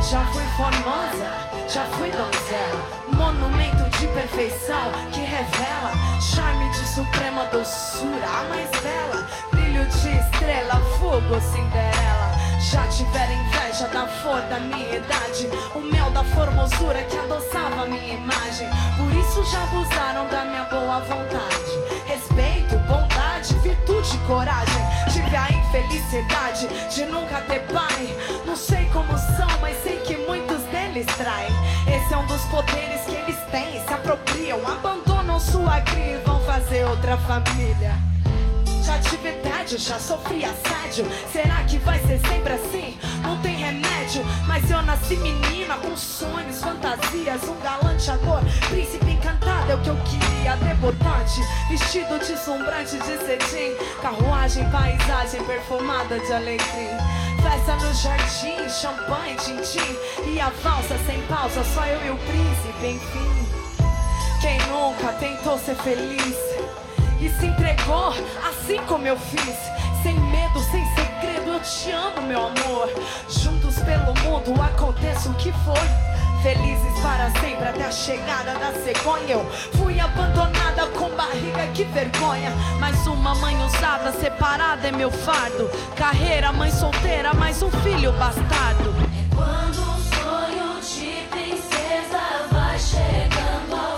Já fui formosa, já fui donzela, monumento de perfeição que revela charme de suprema doçura, a mais bela, brilho de estrela, fogo, Cinderela. Já tiveram inveja da flor da minha idade, o mel da formosura que adoçava a minha imagem. Por isso já abusaram da minha boa vontade, respeito, bondade, virtude, coragem. Tive a infelicidade de nunca ter pai. Não sei como são, mas sei que muitos deles traem. Esse é um dos poderes que eles têm, se apropriam, abandonam sua cria e vão fazer outra família. Já tive tédio, já sofri assédio. Será que vai ser sempre assim? Não tem remédio. Mas eu nasci menina com sonhos, fantasias, um galanteador, príncipe encantado é o que eu queria. Debutante, vestido deslumbrante de cetim, carruagem, paisagem perfumada de alecrim. Festa no jardim, champanhe, tintim e a valsa sem pausa, só eu e o príncipe, enfim. Quem nunca tentou ser feliz e se entregou assim como eu fiz, sem medo, sem segredo, eu te amo, meu amor. Juntos pelo mundo aconteça o que for, felizes para sempre até a chegada da cegonha. Eu fui abandonada com barriga, que vergonha. Mais uma mãe usada, separada é meu fardo. Carreira, mãe solteira, mais um filho bastardo. É quando um sonho de princesa vai chegando ao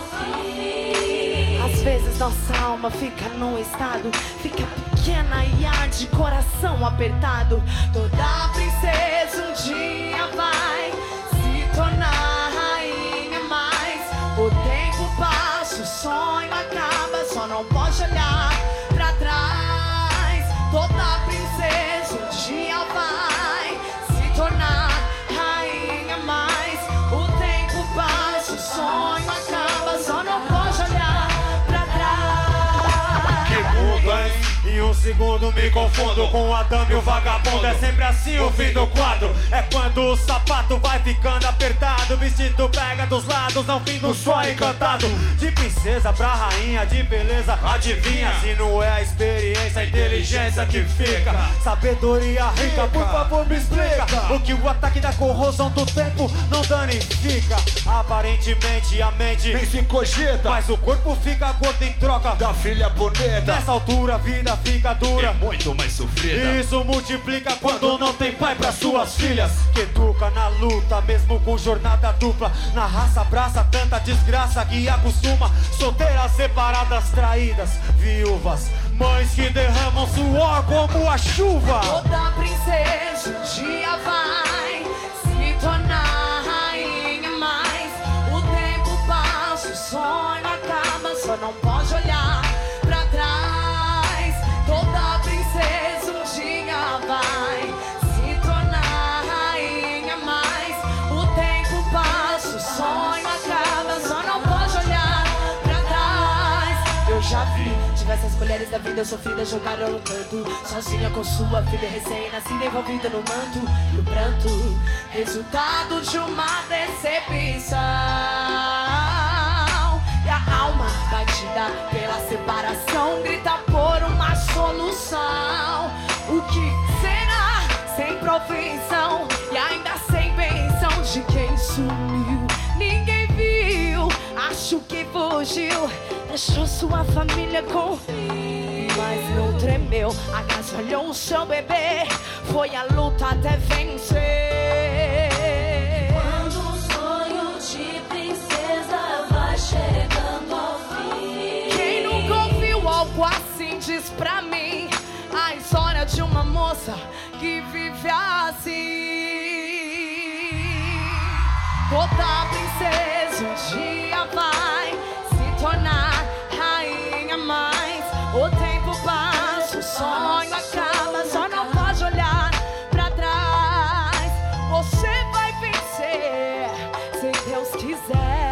fim. Às vezes nossa alma fica num estado, fica pequena e arde, coração apertado. Toda princesa um dia vai se tornar rainha, mas o tempo passa, o sonho acaba, só não pode olhar pra trás. Toda princesa um dia vai se tornar rainha, mas o tempo passa, o sonho acaba, só não pode olhar pra trás. Que mundo, hein? Em um segundo me confundo com o Adão e o vagabundo. É sempre assim o fim do quadro. É quando o sapato vai ficando apertado, o vestido pega dos lados, ao fim do sonho encantado. De princesa pra rainha, de beleza, adivinha? Se não é a experiência, a inteligência que fica. Sabedoria rica, por favor me explica o que o ataque da corrosão do tempo não danifica. Aparentemente a mente nem se cogita, mas o corpo fica gordo em troca da filha bonita. Nessa altura a vida fica dura, é muito mais sofrida. Isso multiplica quando não tem pai para suas filhas. Que educa na luta, mesmo com jornada dupla. Na raça abraça tanta desgraça que acostuma. Solteiras, separadas, traídas, viúvas, mães que derramam suor como a chuva. Toda princesa um dia vai se tornar rainha, mas o tempo passa, o sonho acaba, só não pode olhar pra trás. Toda princesa um dia vai se tornar rainha, mas o tempo passa, o sonho acaba, só não pode olhar pra trás. Eu já vi diversas mulheres da vida sofrida jogaram no canto, sozinha com sua filha recém-nascida envolvida no manto. E o pranto, resultado de uma decepção, e a alma batida pela separação grita por uma solução. O que será sem provisão e ainda sem benção de quem sumiu? Ninguém viu, acho que fugiu, deixou sua família com frio, mas não tremeu, agasalhou o seu bebê, foi a luta até vencer. Quando um sonho de princesa vai chegando ao fim. Quem nunca ouviu algo assim diz pra mim a história de uma moça que vive assim. Toda princesa um dia vai se tornar rainha, mas o tempo passa, o sonho acaba, só não pode olhar pra trás. Você vai vencer se Deus quiser.